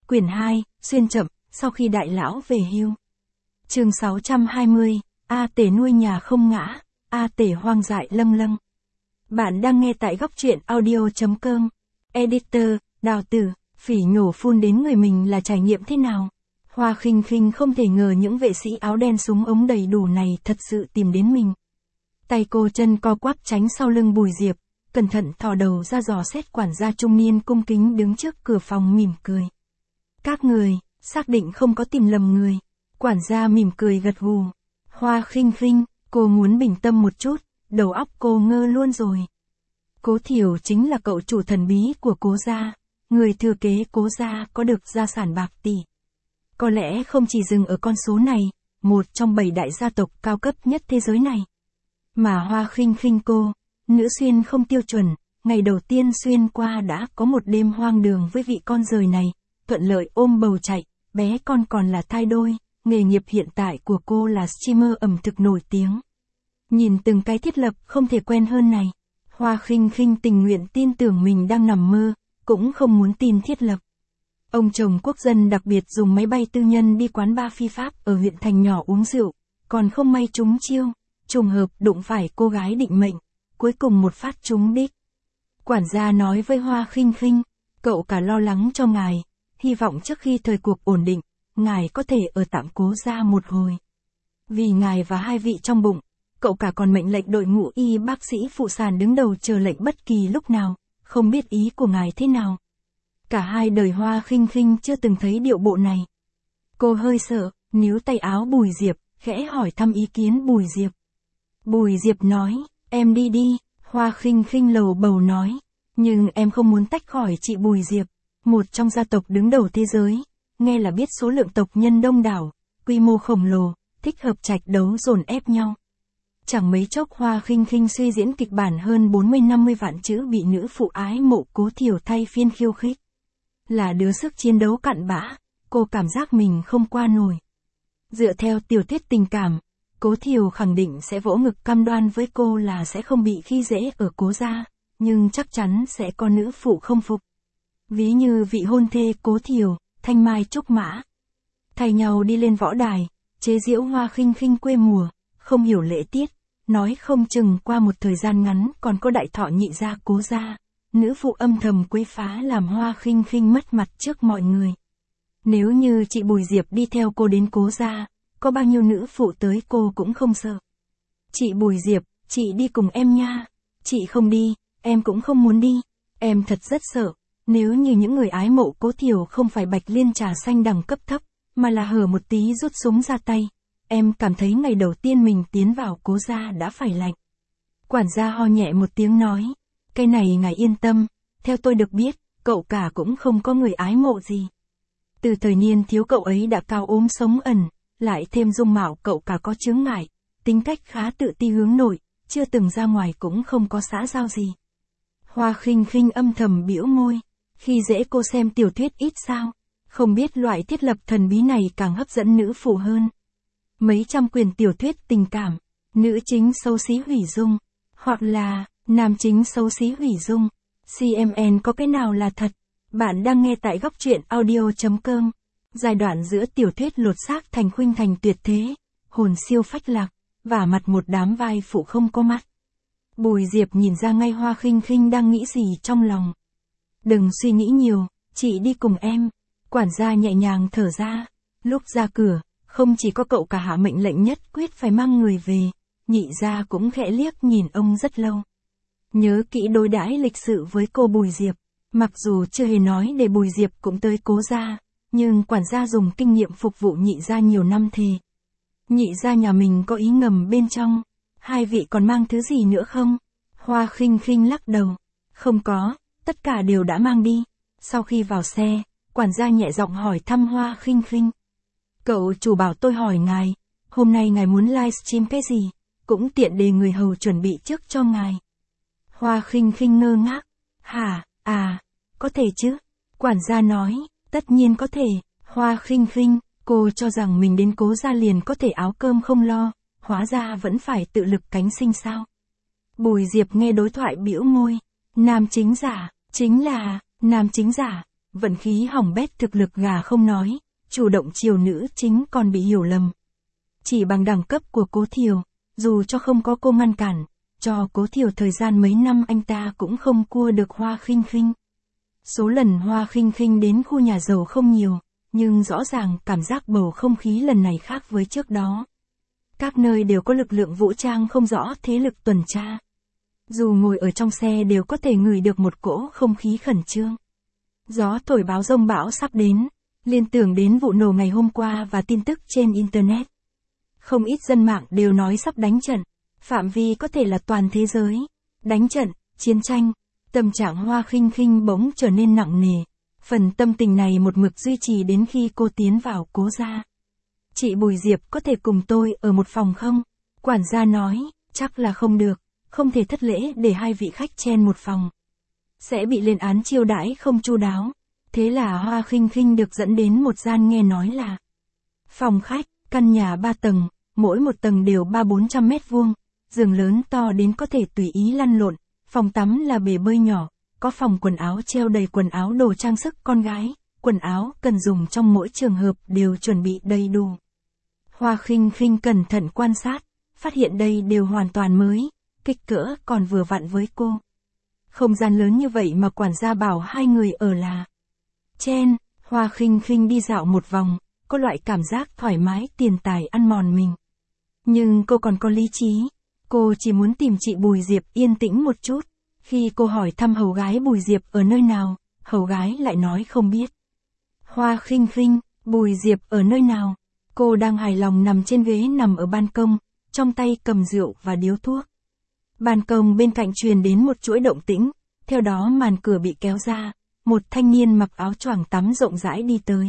Quyển 2, xuyên chậm, sau khi đại lão về hưu. Chương 620, A Tể nuôi nhà không ngã, A Tể hoang dại lâng lâng. Bạn đang nghe tại góc truyện audio.com. Editor, Đào Tử, phỉ nhổ phun đến người mình là trải nghiệm thế nào? Hoa Khinh Khinh không thể ngờ những vệ sĩ áo đen súng ống đầy đủ này thật sự tìm đến mình. Tay cô chân co quắp tránh sau lưng Bùi Diệp, cẩn thận thò đầu ra dò xét quản gia trung niên cung kính đứng trước cửa phòng mỉm cười. Các người, xác định không có tìm lầm người. Quản gia mỉm cười gật gù. Hoa Khinh Khinh, cô muốn bình tâm một chút, đầu óc cô ngơ luôn rồi. Cố Thiểu chính là cậu chủ thần bí của Cố gia, người thừa kế Cố gia có được gia sản bạc tỷ. Có lẽ không chỉ dừng ở con số này, một trong 7 đại gia tộc cao cấp nhất thế giới này. Mà Hoa Khinh Khinh cô, nữ xuyên không tiêu chuẩn, ngày đầu tiên xuyên qua đã có một đêm hoang đường với vị con rời này, thuận lợi ôm bầu chạy, bé con còn là thai đôi, nghề nghiệp hiện tại của cô là streamer ẩm thực nổi tiếng. Nhìn từng cái thiết lập không thể quen hơn này, Hoa Khinh Khinh tình nguyện tin tưởng mình đang nằm mơ, cũng không muốn tin thiết lập. Ông chồng quốc dân đặc biệt dùng máy bay tư nhân đi quán bar phi pháp ở huyện thành nhỏ uống rượu, còn không may trúng chiêu, trùng hợp đụng phải cô gái định mệnh, cuối cùng một phát trúng đích. Quản gia nói với Hoa Khinh Khinh, cậu cả lo lắng cho ngài, hy vọng trước khi thời cuộc ổn định, ngài có thể ở tạm Cố gia một hồi. Vì ngài và hai vị trong bụng, cậu cả còn mệnh lệnh đội ngũ y bác sĩ phụ sản đứng đầu chờ lệnh bất kỳ lúc nào, không biết ý của ngài thế nào. Cả hai đời Hoa Khinh Khinh chưa từng thấy điệu bộ này. Cô hơi sợ, níu tay áo Bùi Diệp, khẽ hỏi thăm ý kiến Bùi Diệp. Bùi Diệp nói, em đi đi, Hoa Khinh Khinh lầu bầu nói, nhưng em không muốn tách khỏi chị Bùi Diệp, một trong gia tộc đứng đầu thế giới, nghe là biết số lượng tộc nhân đông đảo, quy mô khổng lồ, thích hợp trạch đấu dồn ép nhau. Chẳng mấy chốc Hoa Khinh Khinh suy diễn kịch bản hơn 40-50 vạn chữ bị nữ phụ ái mộ Cố Thiểu thay phiên khiêu khích. Là đứa sức chiến đấu cặn bã, cô cảm giác mình không qua nổi. Dựa theo tiểu thuyết tình cảm, Cố Thiểu khẳng định sẽ vỗ ngực cam đoan với cô là sẽ không bị khi dễ ở Cố gia, nhưng chắc chắn sẽ có nữ phụ không phục. Ví như vị hôn thê Cố Thiểu, Thanh Mai Trúc Mã. Thay nhau đi lên võ đài, chế giễu Hoa Khinh Khinh quê mùa, không hiểu lễ tiết, nói không chừng qua một thời gian ngắn còn có đại thọ nhị gia Cố gia. Nữ phụ âm thầm quấy phá làm Hoa Khinh Khinh mất mặt trước mọi người. Nếu như chị Bùi Diệp đi theo cô đến Cố gia, có bao nhiêu nữ phụ tới cô cũng không sợ. Chị Bùi Diệp, chị đi cùng em nha. Chị không đi, em cũng không muốn đi. Em thật rất sợ, nếu như những người ái mộ Cố Thiểu không phải Bạch Liên trà xanh đẳng cấp thấp, mà là hở một tí rút súng ra tay. Em cảm thấy ngày đầu tiên mình tiến vào Cố gia đã phải lạnh. Quản gia ho nhẹ một tiếng nói, cái này ngài yên tâm, theo tôi được biết, cậu cả cũng không có người ái mộ gì. Từ thời niên thiếu cậu ấy đã cao ốm sống ẩn, lại thêm dung mạo cậu cả có chướng ngại, tính cách khá tự ti hướng nội, chưa từng ra ngoài cũng không có xã giao gì. Hoa Khinh Khinh âm thầm bĩu môi, khi dễ cô xem tiểu thuyết ít sao, không biết loại thiết lập thần bí này càng hấp dẫn nữ phụ hơn. Mấy trăm quyển tiểu thuyết tình cảm, nữ chính xấu xí hủy dung, hoặc là nam chính xấu xí hủy dung. CMN có cái nào là thật? Bạn đang nghe tại góc truyện audio.com. Giai đoạn giữa tiểu thuyết lột xác thành khuynh thành tuyệt thế, hồn siêu phách lạc, vả mặt một đám vai phụ không có mắt. Bùi Diệp nhìn ra ngay Hoa Khinh Khinh đang nghĩ gì trong lòng. Đừng suy nghĩ nhiều, chị đi cùng em. Quản gia nhẹ nhàng thở ra. Lúc ra cửa, không chỉ có cậu cả hạ mệnh lệnh nhất quyết phải mang người về, nhị gia cũng khẽ liếc nhìn ông rất lâu. Nhớ kỹ đối đãi lịch sự với cô Bùi Diệp, mặc dù chưa hề nói để Bùi Diệp cũng tới Cố gia, nhưng quản gia dùng kinh nghiệm phục vụ nhị gia nhiều năm thì. Nhị gia nhà mình có ý ngầm bên trong, hai vị còn mang thứ gì nữa không? Hoa Khinh Khinh lắc đầu, không có, tất cả đều đã mang đi. Sau khi vào xe, quản gia nhẹ giọng hỏi thăm Hoa Khinh Khinh. Cậu chủ bảo tôi hỏi ngài, hôm nay ngài muốn livestream cái gì, cũng tiện để người hầu chuẩn bị trước cho ngài. Hoa Khinh Khinh ngơ ngác, hả, có thể chứ? Quản gia nói, tất nhiên có thể. Hoa Khinh Khinh, cô cho rằng mình đến Cố gia liền có thể áo cơm không lo, hóa ra vẫn phải tự lực cánh sinh sao? Bùi Diệp nghe đối thoại bĩu môi, nam chính giả, chính là, nam chính giả. vận khí hỏng bét thực lực gà không nói, chủ động chiều nữ chính còn bị hiểu lầm. Chỉ bằng đẳng cấp của Cố Thiều, dù cho không có cô ngăn cản, cho Cố Thiều thời gian mấy năm anh ta cũng không cua được Hoa Khinh Khinh. Số lần Hoa Khinh Khinh đến khu nhà giàu không nhiều, nhưng rõ ràng cảm giác bầu không khí lần này khác với trước đó. Các nơi đều có lực lượng vũ trang không rõ thế lực tuần tra. Dù ngồi ở trong xe đều có thể ngửi được một cỗ không khí khẩn trương. Gió thổi báo dông bão sắp đến, liên tưởng đến vụ nổ ngày hôm qua và tin tức trên Internet. Không ít dân mạng đều nói sắp đánh trận, phạm vi có thể là toàn thế giới. Đánh trận, chiến tranh, tâm trạng Hoa Khinh Khinh bỗng trở nên nặng nề. Phần tâm tình này một mực duy trì đến khi cô tiến vào Cố gia. Chị Bùi Diệp có thể cùng tôi ở một phòng không? Quản gia nói, chắc là không được, không thể thất lễ để hai vị khách chen một phòng. Sẽ bị lên án chiêu đãi không chu đáo. Thế là Hoa Khinh Khinh được dẫn đến một gian nghe nói là phòng khách, căn nhà 3 tầng, mỗi một tầng đều 300-400 mét vuông, giường lớn to đến có thể tùy ý lăn lộn, phòng tắm là bể bơi nhỏ, có phòng quần áo treo đầy quần áo đồ trang sức con gái, quần áo cần dùng trong mỗi trường hợp đều chuẩn bị đầy đủ. Hoa Khinh Khinh cẩn thận quan sát, phát hiện đây đều hoàn toàn mới, kích cỡ còn vừa vặn với cô. Không gian lớn như vậy mà quản gia bảo hai người ở là chen. Hoa Khinh Khinh đi dạo một vòng, có loại cảm giác thoải mái tiền tài ăn mòn mình. Nhưng cô còn có lý trí, cô chỉ muốn tìm chị Bùi Diệp yên tĩnh một chút. Khi cô hỏi thăm hầu gái Bùi Diệp ở nơi nào, hầu gái lại nói không biết. Hoa Khinh Khinh, Bùi Diệp ở nơi nào? Cô đang hài lòng nằm trên ghế nằm ở ban công, trong tay cầm rượu và điếu thuốc. Ban công bên cạnh truyền đến một chuỗi động tĩnh, theo đó màn cửa bị kéo ra, một thanh niên mặc áo choàng tắm rộng rãi đi tới.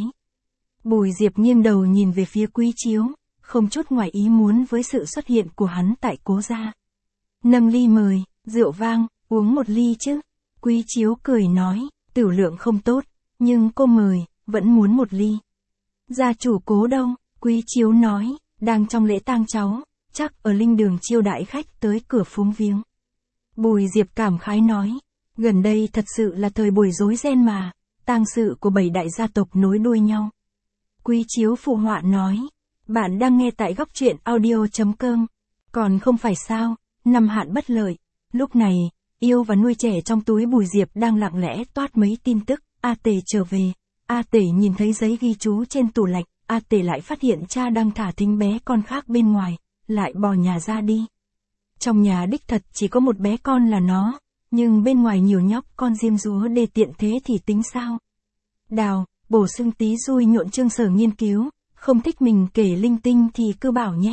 Bùi Diệp nghiêng đầu nhìn về phía Quý Chiếu, không chút ngoài ý muốn với sự xuất hiện của hắn tại Cố gia. Nâng ly mời, rượu vang, uống một ly chứ. Quý Chiếu cười nói, tửu lượng không tốt, nhưng cô mời, vẫn muốn một ly. Gia chủ Cố đâu? Quý Chiếu nói, đang trong lễ tang cháu, chắc ở linh đường chiêu đãi khách tới cửa phúng viếng. Bùi Diệp cảm khái nói, gần đây thật sự là thời buổi rối ren mà, tang sự của 7 đại gia tộc nối đuôi nhau. Quý Chiếu phụ họa nói, bạn đang nghe tại góc truyện audio.com, còn không phải sao, năm hạn bất lợi. Lúc này, yêu và nuôi trẻ trong túi Bùi Diệp đang lặng lẽ toát mấy tin tức, A Tể trở về. A Tể nhìn thấy giấy ghi chú trên tủ lạnh, A Tể lại phát hiện cha đang thả thính bé con khác bên ngoài, lại bỏ nhà ra đi. Trong nhà đích thật chỉ có một bé con là nó, nhưng bên ngoài nhiều nhóc con diêm dúa đê tiện thế thì tính sao? Đào, bổ sung tí xui nhộn chương sở nghiên cứu, không thích mình kể linh tinh thì cứ bảo nhé.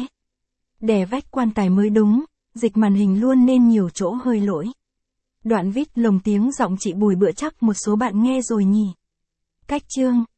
Đè vách quan tài mới đúng, dịch màn hình luôn nên nhiều chỗ hơi lỗi. Đoạn vít lồng tiếng giọng chị Bùi bữa chắc một số bạn nghe rồi nhỉ. Cách chương